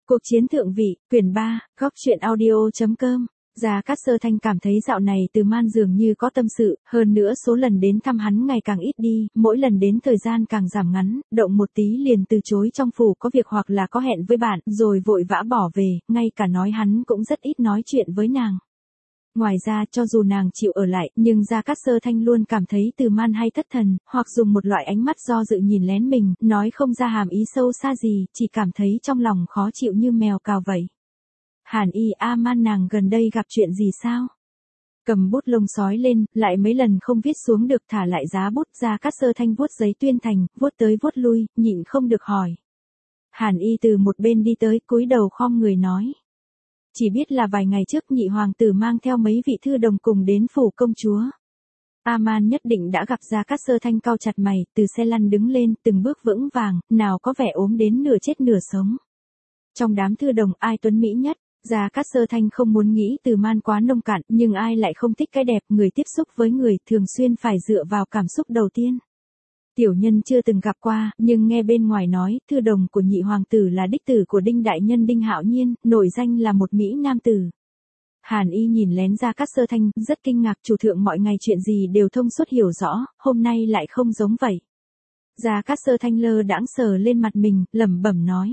Cuộc chiến thượng vị, quyển 3, góc truyện audio.com. Gia Cát Sơ Thanh cảm thấy dạo này Từ Man dường như có tâm sự, hơn nữa số lần đến thăm hắn ngày càng ít đi, mỗi lần đến thời gian càng giảm ngắn, động một tí liền từ chối trong phủ có việc hoặc là có hẹn với bạn, rồi vội vã bỏ về, ngay cả nói hắn cũng rất ít nói chuyện với nàng. Ngoài ra cho dù nàng chịu ở lại, nhưng Gia Cát Sơ Thanh luôn cảm thấy Từ Man hay thất thần, hoặc dùng một loại ánh mắt do dự nhìn lén mình, nói không ra hàm ý sâu xa gì, chỉ cảm thấy trong lòng khó chịu như mèo cào vậy. Hàn Y A Man, nàng gần đây gặp chuyện gì sao? Cầm bút lông sói lên, lại mấy lần không viết xuống được, thả lại giá bút. Gia Cát Sơ Thanh vuốt giấy tuyên thành, vuốt tới vuốt lui, nhịn không được hỏi. Hàn Y từ một bên đi tới, cúi đầu khom người nói. Chỉ biết là vài ngày trước nhị hoàng tử mang theo mấy vị thư đồng cùng đến phủ công chúa. A-man nhất định đã gặp Gia Cát Sơ Thanh cau chặt mày, từ xe lăn đứng lên, từng bước vững vàng, nào có vẻ ốm đến nửa chết nửa sống. Trong đám thư đồng ai tuấn mỹ nhất? Gia Cát Sơ Thanh không muốn nghĩ Từ Man quá nông cạn, nhưng ai lại không thích cái đẹp, người tiếp xúc với người thường xuyên phải dựa vào cảm xúc đầu tiên. Tiểu nhân chưa từng gặp qua, nhưng nghe bên ngoài nói, thư đồng của nhị hoàng tử là đích tử của Đinh đại nhân Đinh Hạo Nhiên, nổi danh là một mỹ nam tử. Hàn Y nhìn lén Gia Cát Sơ Thanh, rất kinh ngạc, chủ thượng mọi ngày chuyện gì đều thông suốt hiểu rõ, hôm nay lại không giống vậy. Gia Cát Sơ Thanh lơ đãng sờ lên mặt mình, lẩm bẩm nói.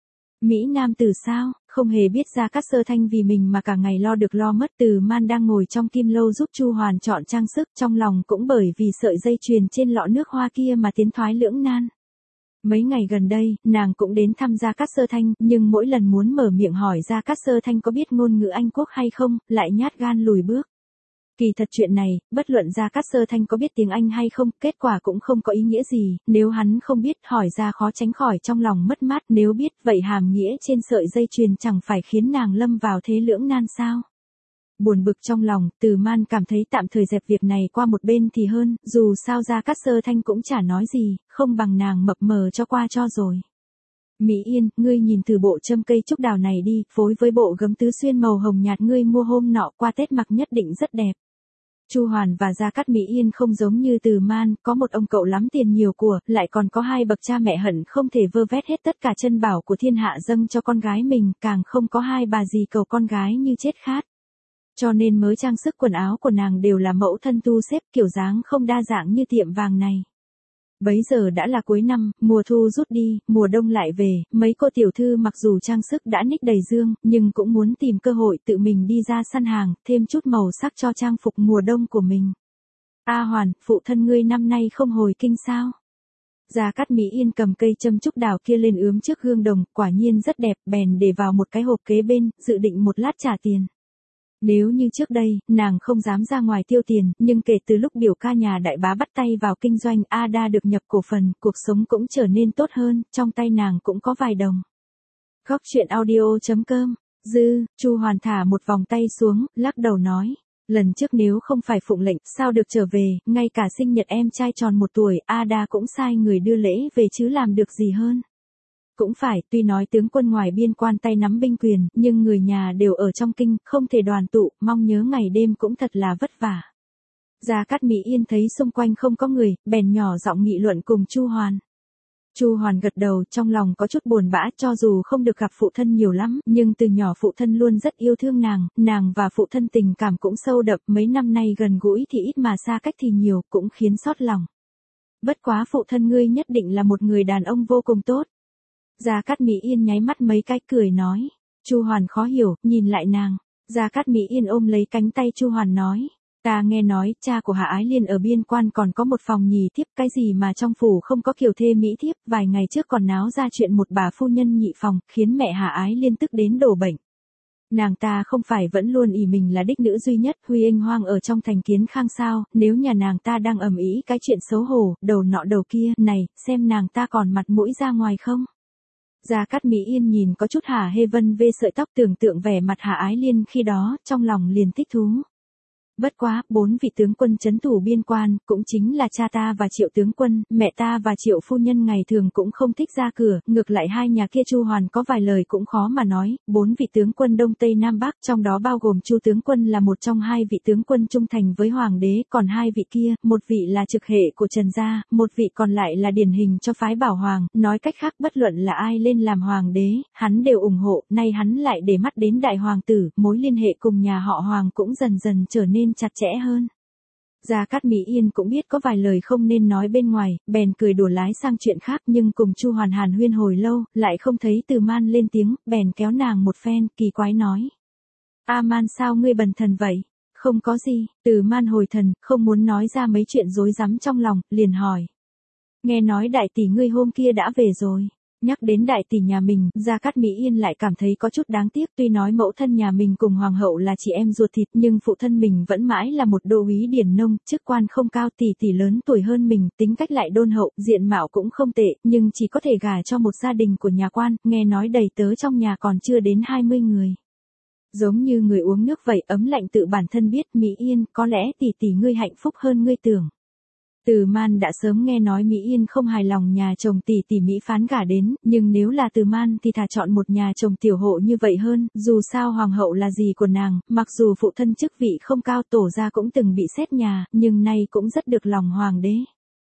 Mỹ nam tử sao? Không hề biết Gia Cát Sơ Thanh vì mình mà cả ngày lo được lo mất. Từ Man đang ngồi trong kim lâu giúp Chu Hoàn chọn trang sức, trong lòng cũng bởi vì sợi dây chuyền trên lọ nước hoa kia mà tiến thoái lưỡng nan. Mấy ngày gần đây, nàng cũng đến thăm Gia Cát Sơ Thanh, nhưng mỗi lần muốn mở miệng hỏi Gia Cát Sơ Thanh có biết ngôn ngữ Anh Quốc hay không, lại nhát gan lùi bước. Kỳ thật chuyện này, bất luận Gia Cát Sơ Thanh có biết tiếng Anh hay không, kết quả cũng không có ý nghĩa gì, nếu hắn không biết hỏi ra khó tránh khỏi trong lòng mất mát, nếu biết vậy hàm nghĩa trên sợi dây chuyền chẳng phải khiến nàng lâm vào thế lưỡng nan sao. Buồn bực trong lòng, Từ Man cảm thấy tạm thời dẹp việc này qua một bên thì hơn, dù sao Gia Cát Sơ Thanh cũng chả nói gì, không bằng nàng mập mờ cho qua cho rồi. Mỹ Yên, ngươi nhìn thử bộ châm cây trúc đào này đi, phối với bộ gấm tứ xuyên màu hồng nhạt ngươi mua hôm nọ qua Tết mặc nhất định rất đẹp. Chu Hoàn và Gia Cát Mỹ Yên không giống như Từ Man, có một ông cậu lắm tiền nhiều của, lại còn có hai bậc cha mẹ hận không thể vơ vét hết tất cả chân bảo của thiên hạ dâng cho con gái mình, càng không có hai bà gì cầu con gái như chết khát. Cho nên mới trang sức quần áo của nàng đều là mẫu thân tu xếp kiểu dáng không đa dạng như tiệm vàng này. Bấy giờ đã là cuối năm, mùa thu rút đi, mùa đông lại về, mấy cô tiểu thư mặc dù trang sức đã ních đầy dương, nhưng cũng muốn tìm cơ hội tự mình đi ra săn hàng, thêm chút màu sắc cho trang phục mùa đông của mình. A Hoàn, phụ thân ngươi năm nay không hồi kinh sao? Gia Cát Mỹ Yên cầm cây châm trúc đào kia lên ướm trước gương đồng, quả nhiên rất đẹp, bèn để vào một cái hộp kế bên, dự định một lát trả tiền. Nếu như trước đây, nàng không dám ra ngoài tiêu tiền, nhưng kể từ lúc biểu ca nhà đại bá bắt tay vào kinh doanh Ada được nhập cổ phần, cuộc sống cũng trở nên tốt hơn, trong tay nàng cũng có vài đồng. Góc truyện audio.com, Chu Hoàn thả một vòng tay xuống, lắc đầu nói. Lần trước nếu không phải phụng lệnh, sao được trở về, ngay cả sinh nhật em trai tròn 1 tuổi, Ada cũng sai người đưa lễ về chứ làm được gì hơn. Cũng phải, tuy nói tướng quân ngoài biên quan tay nắm binh quyền, nhưng người nhà đều ở trong kinh, không thể đoàn tụ, mong nhớ ngày đêm cũng thật là vất vả. Gia Cát Mỹ Yên thấy xung quanh không có người, bèn nhỏ giọng nghị luận cùng Chu Hoàn. Chu Hoàn gật đầu, trong lòng có chút buồn bã, cho dù không được gặp phụ thân nhiều lắm, nhưng từ nhỏ phụ thân luôn rất yêu thương nàng và phụ thân tình cảm cũng sâu đậm, mấy năm nay gần gũi thì ít mà xa cách thì nhiều, cũng khiến xót lòng. Bất quá phụ thân ngươi nhất định là một người đàn ông vô cùng tốt. Gia Cát Mỹ Yên nháy mắt mấy cái cười nói. Chu Hoàn khó hiểu, nhìn lại nàng. Gia Cát Mỹ Yên ôm lấy cánh tay Chu Hoàn nói. Ta nghe nói, cha của Hạ Ái Liên ở biên quan còn có một phòng nhì thiếp, cái gì mà trong phủ không có kiều thê mỹ thiếp, vài ngày trước còn náo ra chuyện một bà phu nhân nhị phòng, khiến mẹ Hạ Ái Liên tức đến đổ bệnh. Nàng ta không phải vẫn luôn ỷ mình là đích nữ duy nhất, Huy Anh Hoang ở trong thành Kiến Khang sao, nếu nhà nàng ta đang ầm ĩ cái chuyện xấu hổ, đầu nọ đầu kia, này, xem nàng ta còn mặt mũi ra ngoài không? Gia Cát Mỹ Yên nhìn có chút hả hê vân vê sợi tóc, tưởng tượng vẻ mặt Hạ Ái Liên khi đó, trong lòng liền thích thú. Bất quá, 4 vị tướng quân trấn thủ biên quan, cũng chính là cha ta và Triệu tướng quân, mẹ ta và Triệu phu nhân ngày thường cũng không thích ra cửa, ngược lại hai nhà kia Chu Hoàn có vài lời cũng khó mà nói, 4 vị tướng quân Đông Tây Nam Bắc, trong đó bao gồm Chu tướng quân là một trong 2 vị tướng quân trung thành với hoàng đế, còn 2 vị kia, một vị là trực hệ của Trần gia, một vị còn lại là điển hình cho phái Bảo Hoàng, nói cách khác bất luận là ai lên làm hoàng đế, hắn đều ủng hộ, nay hắn lại để mắt đến đại hoàng tử, mối liên hệ cùng nhà họ Hoàng cũng dần dần trở nên chặt chẽ hơn. Gia Cát Mỹ Yên cũng biết có vài lời không nên nói bên ngoài, bèn cười đùa lái sang chuyện khác nhưng cùng Chu Hoàn hàn huyên hồi lâu, lại không thấy Từ Man lên tiếng, bèn kéo nàng một phen, kỳ quái nói. A Man sao ngươi bần thần vậy? Không có gì, Từ Man hồi thần, không muốn nói ra mấy chuyện rối rắm trong lòng, liền hỏi. Nghe nói đại tỷ ngươi hôm kia đã về rồi. Nhắc đến đại tỷ nhà mình, Gia Cát Mỹ Yên lại cảm thấy có chút đáng tiếc, tuy nói mẫu thân nhà mình cùng hoàng hậu là chị em ruột thịt, nhưng phụ thân mình vẫn mãi là một đô úy điển nông, chức quan không cao, tỷ tỷ lớn tuổi hơn mình, tính cách lại đôn hậu, diện mạo cũng không tệ, nhưng chỉ có thể gả cho một gia đình của nhà quan, nghe nói đầy tớ trong nhà còn chưa đến 20 người. Giống như người uống nước vậy, ấm lạnh tự bản thân biết, Mỹ Yên, có lẽ tỷ tỷ ngươi hạnh phúc hơn ngươi tưởng. Từ Man đã sớm nghe nói Mỹ Yên không hài lòng nhà chồng tỷ tỷ Mỹ Phán gả đến, nhưng nếu là Từ Man thì thà chọn một nhà chồng tiểu hộ như vậy hơn, dù sao hoàng hậu là gì của nàng, mặc dù phụ thân chức vị không cao, tổ gia cũng từng bị xét nhà, nhưng nay cũng rất được lòng hoàng đế.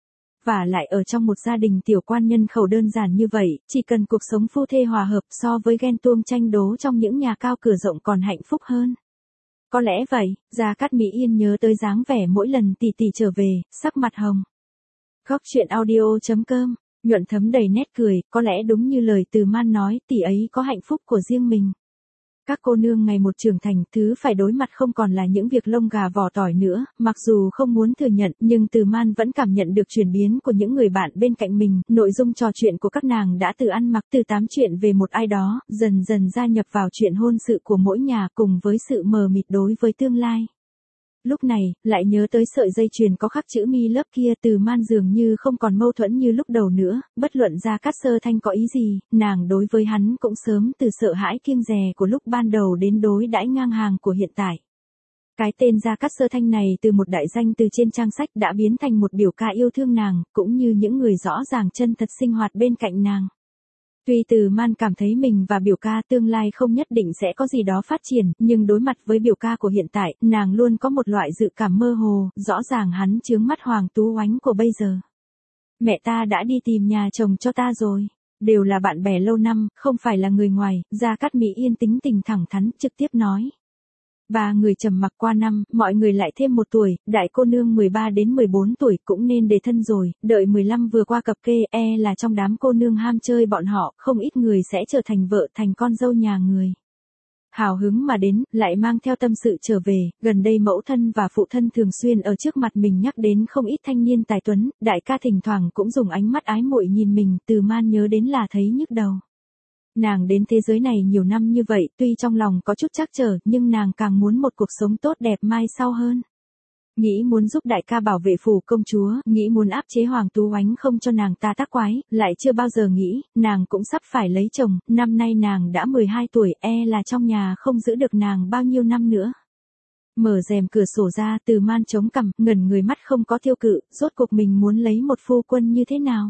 Và lại ở trong một gia đình tiểu quan nhân khẩu đơn giản như vậy, chỉ cần cuộc sống phu thê hòa hợp so với ghen tuông tranh đố trong những nhà cao cửa rộng còn hạnh phúc hơn. Có lẽ vậy, Gia Cát Mỹ Yên nhớ tới dáng vẻ mỗi lần tỷ tỷ trở về, sắc mặt hồng. Góc truyện audio.com, nhuận thấm đầy nét cười, có lẽ đúng như lời Từ Man nói, tỷ ấy có hạnh phúc của riêng mình. Các cô nương ngày một trưởng thành, thứ phải đối mặt không còn là những việc lông gà vỏ tỏi nữa, mặc dù không muốn thừa nhận, nhưng Từ Man vẫn cảm nhận được chuyển biến của những người bạn bên cạnh mình, nội dung trò chuyện của các nàng đã từ ăn mặc từ tám chuyện về một ai đó, dần dần gia nhập vào chuyện hôn sự của mỗi nhà cùng với sự mờ mịt đối với tương lai. Lúc này, lại nhớ tới sợi dây chuyền có khắc chữ mi lớp kia, Từ Man dường như không còn mâu thuẫn như lúc đầu nữa, bất luận Gia Cát Sơ Thanh có ý gì, nàng đối với hắn cũng sớm từ sợ hãi kiêng dè của lúc ban đầu đến đối đãi ngang hàng của hiện tại. Cái tên Gia Cát Sơ Thanh này từ một đại danh từ trên trang sách đã biến thành một biểu ca yêu thương nàng, cũng như những người rõ ràng chân thật sinh hoạt bên cạnh nàng. Tuy Từ Man cảm thấy mình và biểu ca tương lai không nhất định sẽ có gì đó phát triển, nhưng đối mặt với biểu ca của hiện tại, nàng luôn có một loại dự cảm mơ hồ, rõ ràng hắn chướng mắt Hoàng Tú Oánh của bây giờ. Mẹ ta đã đi tìm nhà chồng cho ta rồi. Đều là bạn bè lâu năm, không phải là người ngoài, Gia Cát Mỹ Yên tính tình thẳng thắn, trực tiếp nói. Ba người trầm mặc qua năm, mọi người lại thêm 1 tuổi, đại cô nương 13 đến 14 tuổi cũng nên đề thân rồi, đợi 15 vừa qua cập kê, là trong đám cô nương ham chơi bọn họ, không ít người sẽ trở thành vợ thành con dâu nhà người. Hào hứng mà đến, lại mang theo tâm sự trở về, gần đây mẫu thân và phụ thân thường xuyên ở trước mặt mình nhắc đến không ít thanh niên tài tuấn, đại ca thỉnh thoảng cũng dùng ánh mắt ái muội nhìn mình, Từ Man nhớ đến là thấy nhức đầu. Nàng đến thế giới này nhiều năm như vậy, tuy trong lòng có chút trắc trở, nhưng nàng càng muốn một cuộc sống tốt đẹp mai sau hơn. Nghĩ muốn giúp đại ca bảo vệ phủ công chúa, nghĩ muốn áp chế Hoàng Tú Oánh không cho nàng ta tác quái, lại chưa bao giờ nghĩ, nàng cũng sắp phải lấy chồng, năm nay nàng đã 12 tuổi, là trong nhà không giữ được nàng bao nhiêu năm nữa. Mở rèm cửa sổ ra, Từ Man chống cằm, ngẩn người mắt không có tiêu cự, rốt cuộc mình muốn lấy một phu quân như thế nào?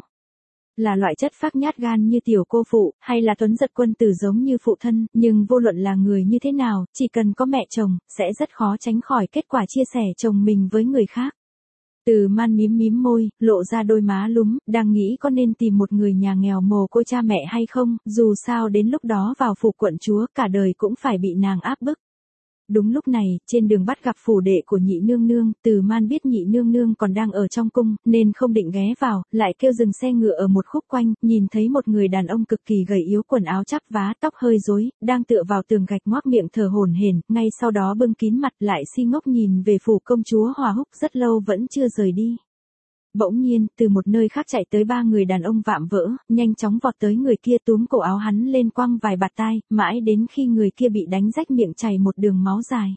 Là loại chất phác nhát gan như tiểu cô phụ, hay là tuấn giật quân tử giống như phụ thân, nhưng vô luận là người như thế nào, chỉ cần có mẹ chồng, sẽ rất khó tránh khỏi kết quả chia sẻ chồng mình với người khác. Từ Man mím môi, lộ ra đôi má lúm, đang nghĩ có nên tìm một người nhà nghèo mồ côi cha mẹ hay không, dù sao đến lúc đó vào phủ quận chúa, cả đời cũng phải bị nàng áp bức. Đúng lúc này, trên đường bắt gặp phủ đệ của nhị nương nương, Từ Man biết nhị nương nương còn đang ở trong cung, nên không định ghé vào, lại kêu dừng xe ngựa ở một khúc quanh, nhìn thấy một người đàn ông cực kỳ gầy yếu, quần áo chắp vá, tóc hơi rối, đang tựa vào tường gạch ngoác miệng thở hổn hển, ngay sau đó bưng kín mặt lại si ngốc nhìn về phủ công chúa Hòa Húc rất lâu vẫn chưa rời đi. Bỗng nhiên, từ một nơi khác chạy tới 3 người đàn ông vạm vỡ, nhanh chóng vọt tới người kia túm cổ áo hắn lên quăng vài bạt tai, mãi đến khi người kia bị đánh rách miệng chảy một đường máu dài.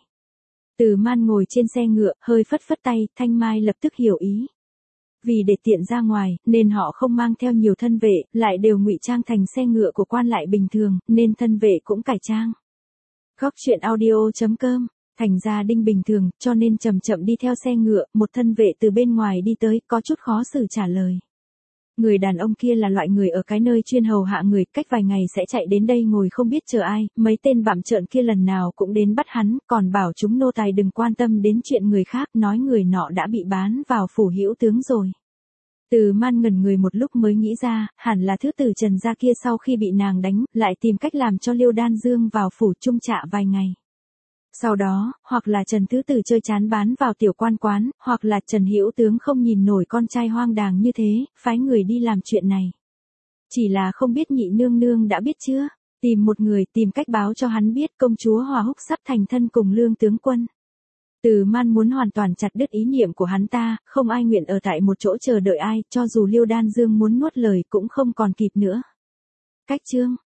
Từ Man ngồi trên xe ngựa, hơi phất phất tay, Thanh Mai lập tức hiểu ý. Vì để tiện ra ngoài, nên họ không mang theo nhiều thân vệ, lại đều ngụy trang thành xe ngựa của quan lại bình thường, nên thân vệ cũng cải trang. Góc truyện audio.com Thành gia đình bình thường, cho nên chậm chậm đi theo xe ngựa, một thân vệ từ bên ngoài đi tới, có chút khó xử trả lời. Người đàn ông kia là loại người ở cái nơi chuyên hầu hạ người, cách vài ngày sẽ chạy đến đây ngồi không biết chờ ai, mấy tên bặm trợn kia lần nào cũng đến bắt hắn, còn bảo chúng nô tài đừng quan tâm đến chuyện người khác, nói người nọ đã bị bán vào phủ hữu tướng rồi. Từ Man ngẩn người một lúc mới nghĩ ra, hẳn là thứ tử Trần gia kia sau khi bị nàng đánh, lại tìm cách làm cho Liêu Đan Dương vào phủ chung trạ vài ngày. Sau đó, hoặc là Trần Thứ Tử chơi chán bán vào tiểu quan quán, hoặc là Trần Hữu Tướng không nhìn nổi con trai hoang đàng như thế, phái người đi làm chuyện này. Chỉ là không biết nhị nương nương đã biết chưa? Tìm một người, tìm cách báo cho hắn biết công chúa Hòa Húc sắp thành thân cùng Lương tướng quân. Từ Man muốn hoàn toàn chặt đứt ý niệm của hắn ta, không ai nguyện ở tại một chỗ chờ đợi ai, cho dù Liêu Đan Dương muốn nuốt lời cũng không còn kịp nữa. Cách chương